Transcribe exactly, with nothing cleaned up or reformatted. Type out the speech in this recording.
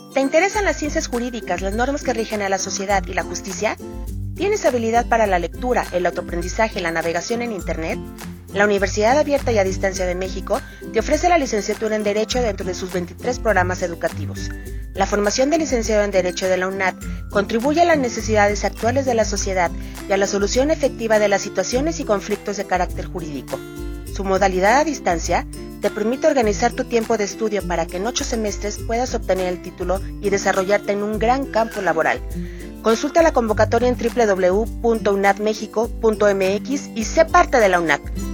¿Te interesan las ciencias jurídicas, las normas que rigen a la sociedad y la justicia? ¿Tienes habilidad para la lectura, el autoaprendizaje y la navegación en Internet? La Universidad Abierta y a Distancia de México te ofrece la licenciatura en Derecho dentro de sus veintitrés programas educativos. La formación de licenciado en Derecho de la UNAD contribuye a las necesidades actuales de la sociedad y a la solución efectiva de las situaciones y conflictos de carácter jurídico. Su modalidad a distancia te permite organizar tu tiempo de estudio para que en ocho semestres puedas obtener el título y desarrollarte en un gran campo laboral. Consulta la convocatoria en doble u doble u doble u punto unad mexico punto m x y sé parte de la UNAD.